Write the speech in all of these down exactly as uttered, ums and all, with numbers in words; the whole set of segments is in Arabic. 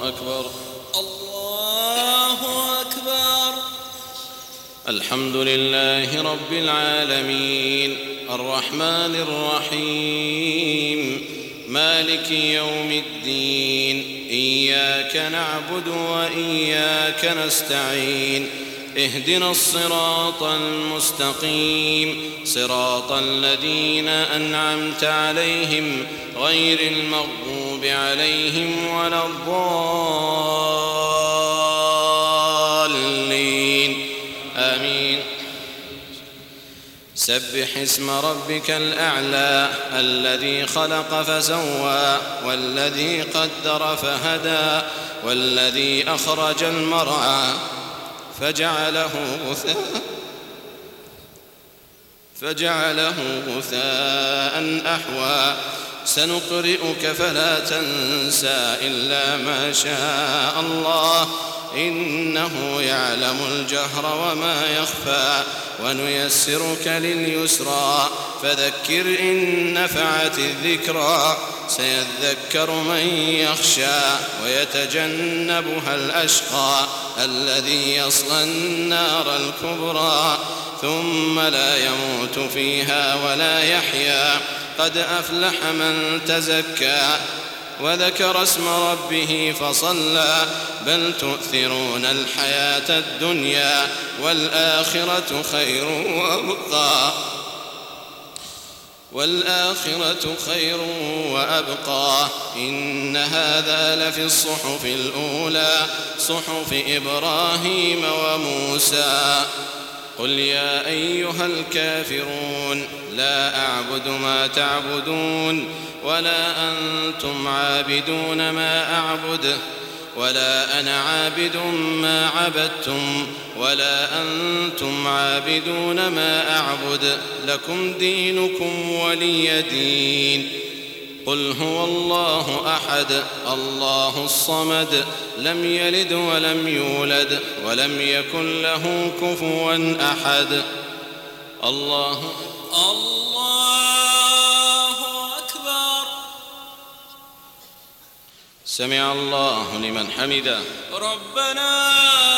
أكبر. الله أكبر. الحمد لله رب العالمين الرحمن الرحيم مالك يوم الدين إياك نعبد وإياك نستعين اهدنا الصراط المستقيم صراط الذين أنعمت عليهم غير المغضوب عليهم ولا الضالين آمين. سبح اسم ربك الأعلى الذي خلق فسوى والذي قدر فهدى والذي أخرج المرعى فجعله غثاء فجعله غثاء أحوى سنقرئك فلا تنسى إلا ما شاء الله إنه يعلم الجهر وما يخفى ونيسرك لليسرى فذكر إن نفعت الذكرى سيذكر من يخشى ويتجنبها الأشقى الذي يصلى النار الكبرى ثم لا يموت فيها ولا يحيا قد أفلح من تزكى وذكر اسم ربه فصلى بل تؤثرون الحياة الدنيا والآخرة خير وأبقى والآخرة خير وأبقى إن هذا لفي الصحف الأولى صحف إبراهيم وموسى. قل يا أيها الكافرون لا أعبد ما تعبدون ولا أنتم عابدون ما أعبد ولا أنا عابد ما عبدتم ولا أنتم عابدون ما أعبد لكم دينكم ولي دين. قل هو الله أحد الله الصمد لم يلد ولم يولد ولم يكن له كفوا أحد. الله الله أكبر. سمع الله لمن حمده. ربنا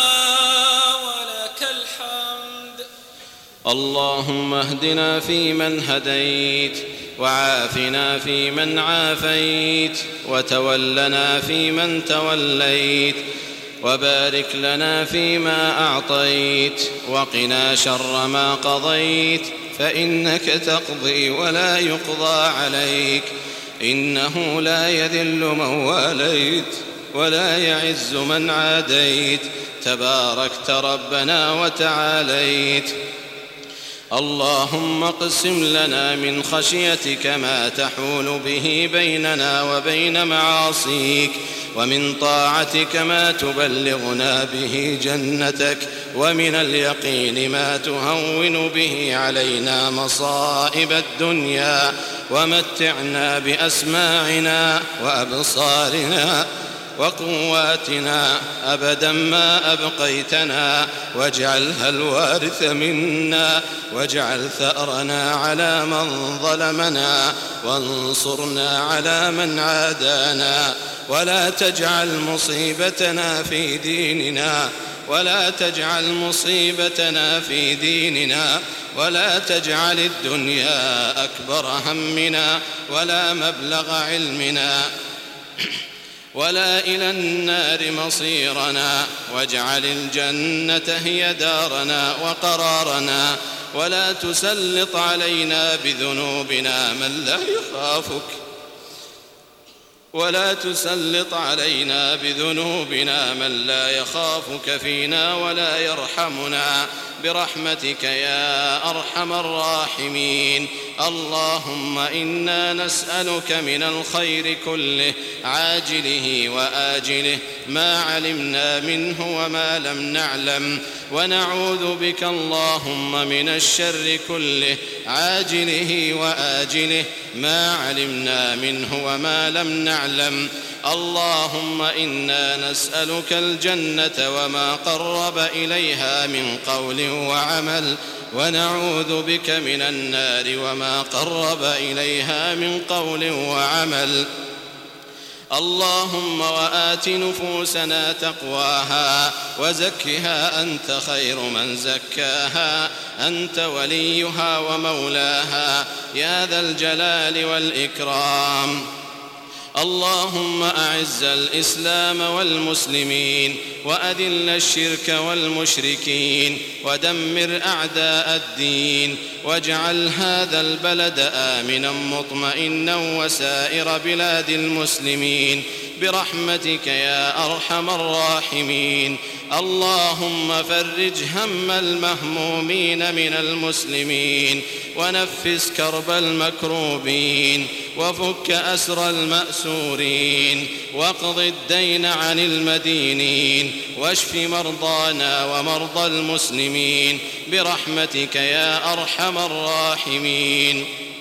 ولك الحمد. اللهم اهدنا فيمن هديت وعافنا فيمن عافيت وتولنا فيمن توليت وبارك لنا فيما أعطيت وقنا شر ما قضيت فإنك تقضي ولا يقضى عليك إنه لا يذل من واليت ولا يعز من عاديت تباركت ربنا وتعاليت. اللهم اقسم لنا من خشيتك ما تحول به بيننا وبين معاصيك ومن طاعتك ما تبلغنا به جنتك ومن اليقين ما تهون به علينا مصائب الدنيا ومتعنا بأسماعنا وأبصارنا وقواتنا أبدا ما أبقيتنا واجعلها الوارث منا واجعل ثأرنا على من ظلمنا وانصرنا على من عادانا ولا تجعل مصيبتنا في ديننا ولا تجعل مصيبتنا في ديننا ولا تجعل الدنيا أكبر همنا ولا مبلغ علمنا ولا إلى النار مصيرنا واجعل الجنة هي دارنا وقرارنا ولا تسلط علينا بذنوبنا من لا يخافك ولا تسلط علينا بذنوبنا من لا يخافك فينا ولا يرحمنا برحمتك يا أرحم الراحمين. اللهم إنا نسألك من الخير كله عاجله وآجله ما علمنا منه وما لم نعلم ونعوذ بك اللهم من الشر كله عاجله وآجله ما علمنا منه وما لم نعلم. اللهم إنا نسألك الجنة وما قرب إليها من قول وعمل ونعوذ بك من النار وما قرب إليها من قول وعمل. اللهم وآت نفوسنا تقواها وزكها أنت خير من زكاها أنت وليها ومولاها يا ذا الجلال والإكرام. اللهم أعز الإسلام والمسلمين وأذل الشرك والمشركين ودمر أعداء الدين واجعل هذا البلد آمنا مطمئنا وسائر بلاد المسلمين برحمتك يا أرحم الراحمين. اللهم فرج هم المهمومين من المسلمين ونفس كرب المكروبين وفك أسر المأسورين واقض الدين عن المدينين واشف مرضانا ومرضى المسلمين برحمتك يا أرحم الراحمين.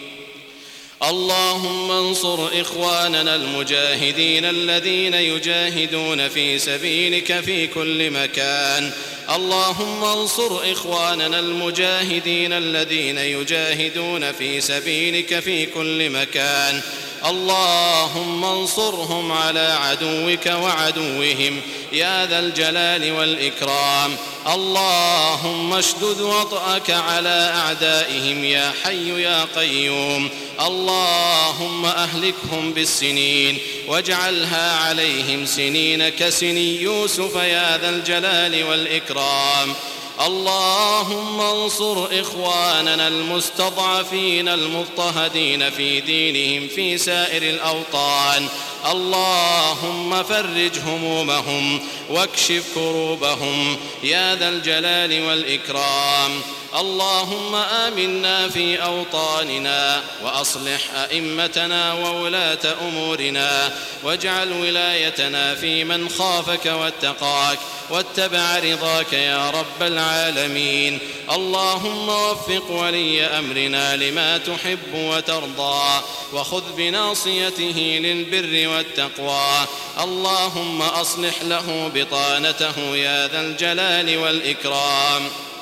اللهم انصر إخواننا المجاهدين الذين يجاهدون في سبيلك في كل مكان. اللهم انصر إخواننا المجاهدين الذين يجاهدون في سبيلك في كل مكان. اللهم انصرهم على عدوك وعدوهم يا ذا الجلال والإكرام. اللهم اشدد وطأك على أعدائهم يا حي يا قيوم. اللهم أهلكهم بالسنين واجعلها عليهم سنين كسني يوسف يا ذا الجلال والإكرام. اللهم انصر إخواننا المستضعفين المضطهدين في دينهم في سائر الأوطان. اللهم فرج همومهم واكشف كروبهم يا ذا الجلال والإكرام. اللهم آمنا في أوطاننا وأصلح أئمتنا وولاة أمورنا واجعل ولايتنا في من خافك واتقاك واتبع رضاك يا رب العالمين. اللهم وفق ولي أمرنا لما تحب وترضى وخذ بناصيته للبر والتقوى. اللهم أصلح له بطانته يا ذا الجلال والإكرام.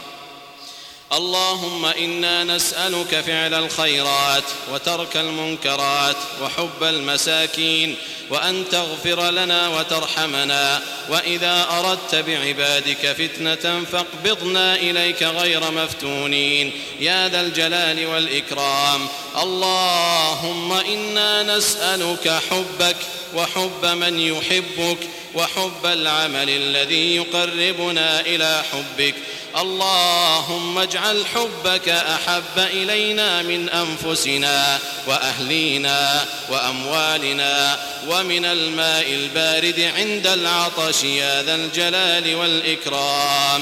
اللهم إنا نسألك فعل الخيرات وترك المنكرات وحب المساكين وأن تغفر لنا وترحمنا، وإذا أردت بعبادك فتنة فاقبضنا إليك غير مفتونين يا ذا الجلال والإكرام. اللهم إنا نسألك حبك وحب من يحبك وحب العمل الذي يقربنا إلى حبك. اللهم اجعل حبك أحب إلينا من أنفسنا وأهلينا وأموالنا ومن الماء البارد عند العطش يا ذا الجلال والإكرام.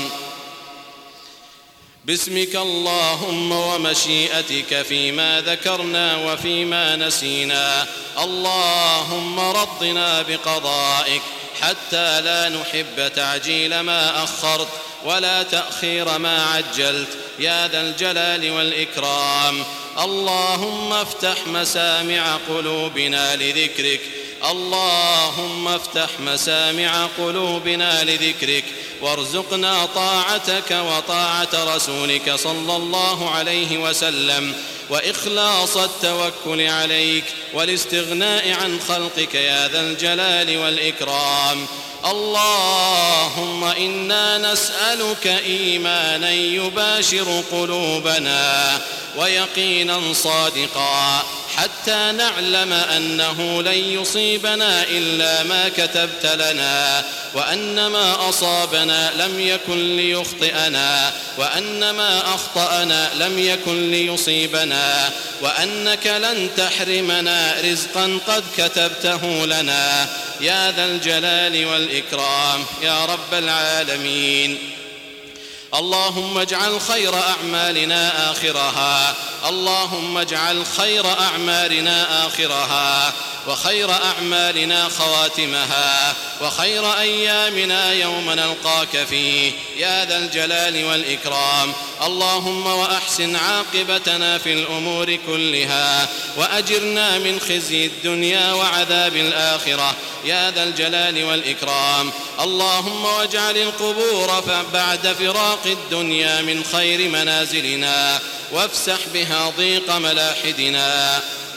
باسمك اللهم ومشيئتك فيما ذكرنا وفيما نسينا. اللهم رضنا بقضائك حتى لا نحب تعجيل ما أخرت ولا تأخير ما عجلت يا ذا الجلال والإكرام. اللهم افتح مسامع قلوبنا لذكرك. اللهم افتح مسامع قلوبنا لذكرك وارزقنا طاعتك وطاعة رسولك صلى الله عليه وسلم وإخلاص التوكل عليك والاستغناء عن خلقك يا ذا الجلال والإكرام. اللهم إنا نسألك إيمانا يباشر قلوبنا ويقينا صادقا حتى نعلم أنه لن يصيبنا إلا ما كتبت لنا، وأن ما أصابنا لم يكن ليخطئنا، وأن ما أخطأنا لم يكن ليصيبنا، وأنك لن تحرمنا رزقا قد كتبته لنا يا ذا الجلال والإكرام يا رب العالمين. اللهم اجعل خير أعمالنا آخرها. اللهم اجعل خير أعمالنا آخرها وخير أعمالنا خواتمها وخير أيامنا يوم نلقاك فيه يا ذا الجلال والإكرام. اللهم وأحسن عاقبتنا في الأمور كلها وأجرنا من خزي الدنيا وعذاب الآخرة يا ذا الجلال والإكرام. اللهم واجعل القبور بعد فراق الدنيا من خير منازلنا وافسح بها ضيق ملاحدنا.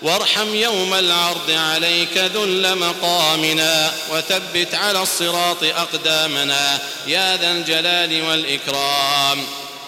وارحم يوم العرض عليك ذل مقامنا، وثبت على الصراط أقدامنا يا ذا الجلال والإكرام.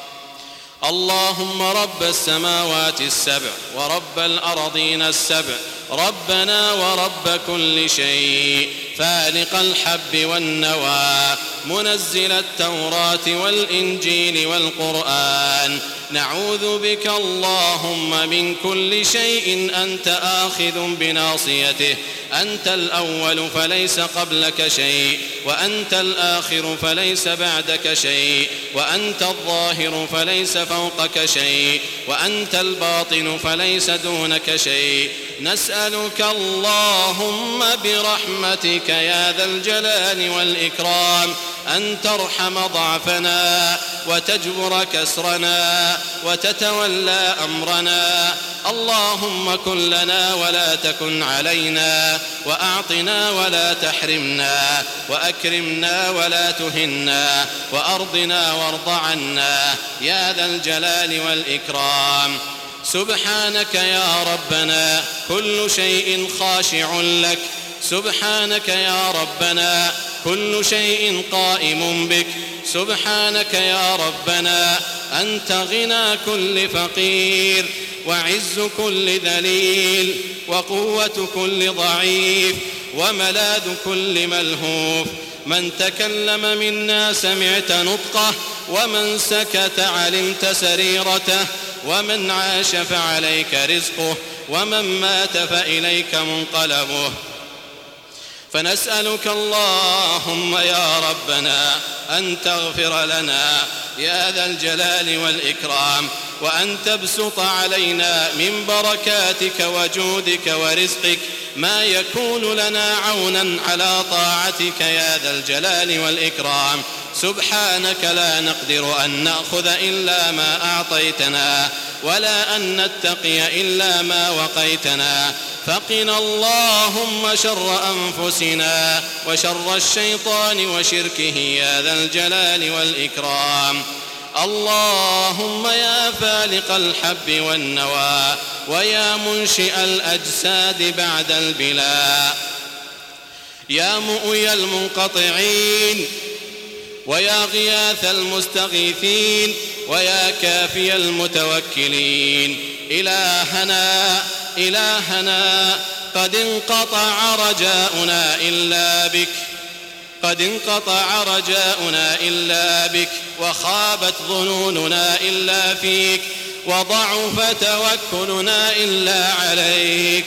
اللهم رب السماوات السبع ورب الأرضين السبع، ربنا ورب كل شيء، فالق الحب والنوى، منزل التوراة والإنجيل والقرآن، نعوذ بك اللهم من كل شيء أنت آخذ بناصيته، أنت الأول فليس قبلك شيء، وأنت الآخر فليس بعدك شيء، وأنت الظاهر فليس فوقك شيء، وأنت الباطن فليس دونك شيء. نسألك اللهم برحمتك يا ذا الجلال والإكرام أن ترحم ضعفنا وتجبر كسرنا وتتولى أمرنا. اللهم كن لنا ولا تكن علينا، وأعطنا ولا تحرمنا، وأكرمنا ولا تهنا، وأرضنا وارض عنا يا ذا الجلال والإكرام. سبحانك يا ربنا كل شيء خاشع لك، سبحانك يا ربنا كل شيء قائم بك، سبحانك يا ربنا أنت غنى كل فقير، وعز كل ذليل، وقوة كل ضعيف، وملاذ كل ملهوف. من تكلم منا سمعت نطقه، ومن سكت علمت سريرته، ومن عاش فعليك رزقه، ومن مات فإليك منقلبه. فنسألك اللهم يا ربنا أن تغفر لنا يا ذا الجلال والإكرام، وأن تبسط علينا من بركاتك وجودك ورزقك ما يكون لنا عونا على طاعتك يا ذا الجلال والإكرام. سبحانك لا نقدر أن نأخذ إلا ما أعطيتنا، ولا أن نتقي إلا ما وقيتنا، فقنا اللهم شر أنفسنا وشر الشيطان وشركه يا ذا الجلال والإكرام. اللهم يا فالق الحب والنوى، ويا منشئ الأجساد بعد البلاء، يا مؤوي المنقطعين، ويا غياث المستغيثين، ويا كافي المتوكلين. إلهنا إلهنا قد انقطع رجاؤنا إلا بك، قد انقطع رجاؤنا إلا بك، وخابت ظنوننا إلا فيك، وضعف توكلنا إلا عليك.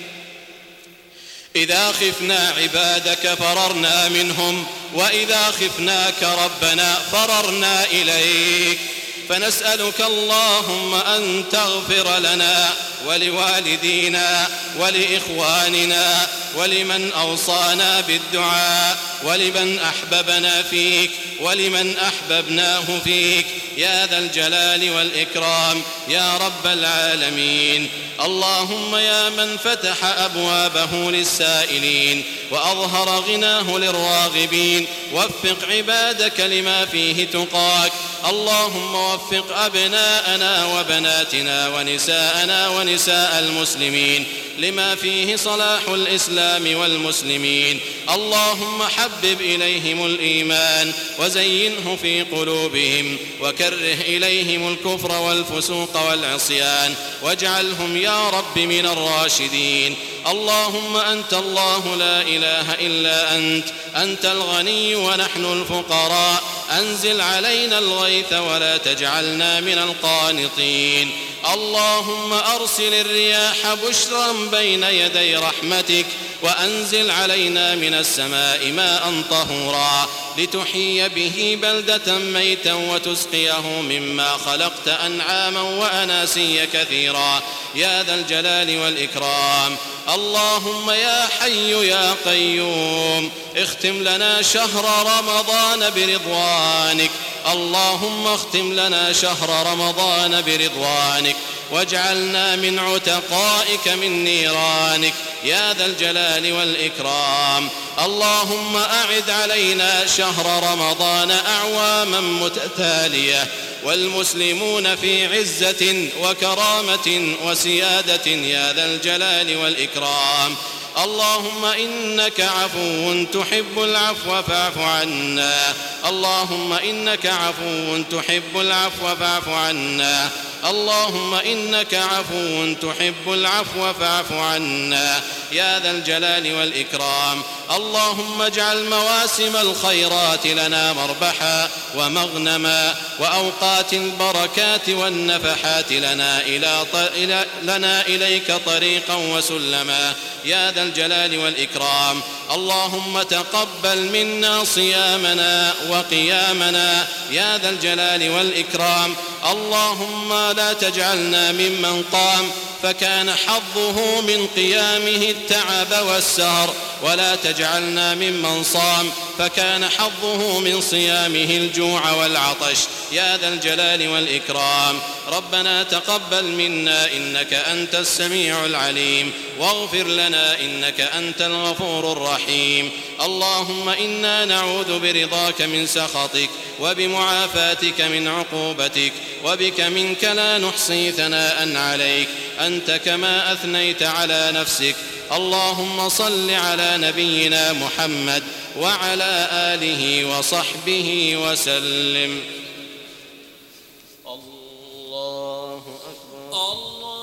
إذا خفنا عبادك فررنا منهم، وإذا خفناك ربنا فررنا إليك. فنسألك اللهم أن تغفر لنا ولوالدينا ولإخواننا ولمن أوصانا بالدعاء، ولمن أحببنا فيك ولمن أحببناه فيك يا ذا الجلال والإكرام يا رب العالمين. اللهم يا من فتح أبوابه للسائلين وأظهر غناه للراغبين، وفق عبادك لما فيه تقاك. اللهم وفق أبناءنا وبناتنا ونساءنا ونساء المسلمين لما فيه صلاح الإسلام والمسلمين. اللهم حبب إليهم الإيمان وزينه في قلوبهم، وكره إليهم الكفر والفسوق والعصيان، واجعلهم يا رب من الراشدين. اللهم أنت الله لا إله إلا أنت، أنت الغني ونحن الفقراء، أنزل علينا الغيث ولا تجعلنا من القانطين. اللهم أرسل الرياح بشرا بين يدي رحمتك، وأنزل علينا من السماء ماء طهورا لتحيي به بلدة ميتا وتسقيه مما خلقت أنعاما وأناسيا كثيرا يا ذا الجلال والإكرام. اللهم يا حي يا قيوم اختم لنا شهر رمضان برضوانك. اللهم اختم لنا شهر رمضان برضوانك، واجعلنا من عتقائك من نيرانك يا ذا الجلال والإكرام. اللهم أعد علينا شهر رمضان أعواما متتالية، والمسلمون في عزة وكرامة وسيادة يا ذا الجلال والإكرام. اللهم إنك عفو تحب العفو فاعف عنا. اللهم إنك عفو تحب العفو فاعف عنا. اللهم إنك عفو تحب العفو فاعف عنا يا ذا الجلال والإكرام. اللهم اجعل مواسم الخيرات لنا مربحا ومغنما، وأوقات البركات والنفحات لنا, إلى ط... إلى... لنا إليك طريقا وسلما يا ذا الجلال والإكرام. اللهم تقبل منا صيامنا وقيامنا يا ذا الجلال والإكرام. اللهم لا تجعلنا ممن قام فكان حظه من قيامه التعب والسهر، ولا تجعلنا ممن صام فكان حظه من صيامه الجوع والعطش يا ذا الجلال والإكرام. ربنا تقبل منا إنك أنت السميع العليم، واغفر لنا إنك أنت الغفور الرحيم. اللهم إنا نعوذ برضاك من سخطك وبمعافاتك من عقوبتك، وبك منك لا نحصي ثناء عليك أنت كما أثنيت على نفسك. اللهم صل على نبينا محمد وعلى آله وصحبه وسلم. الله أكبر. الله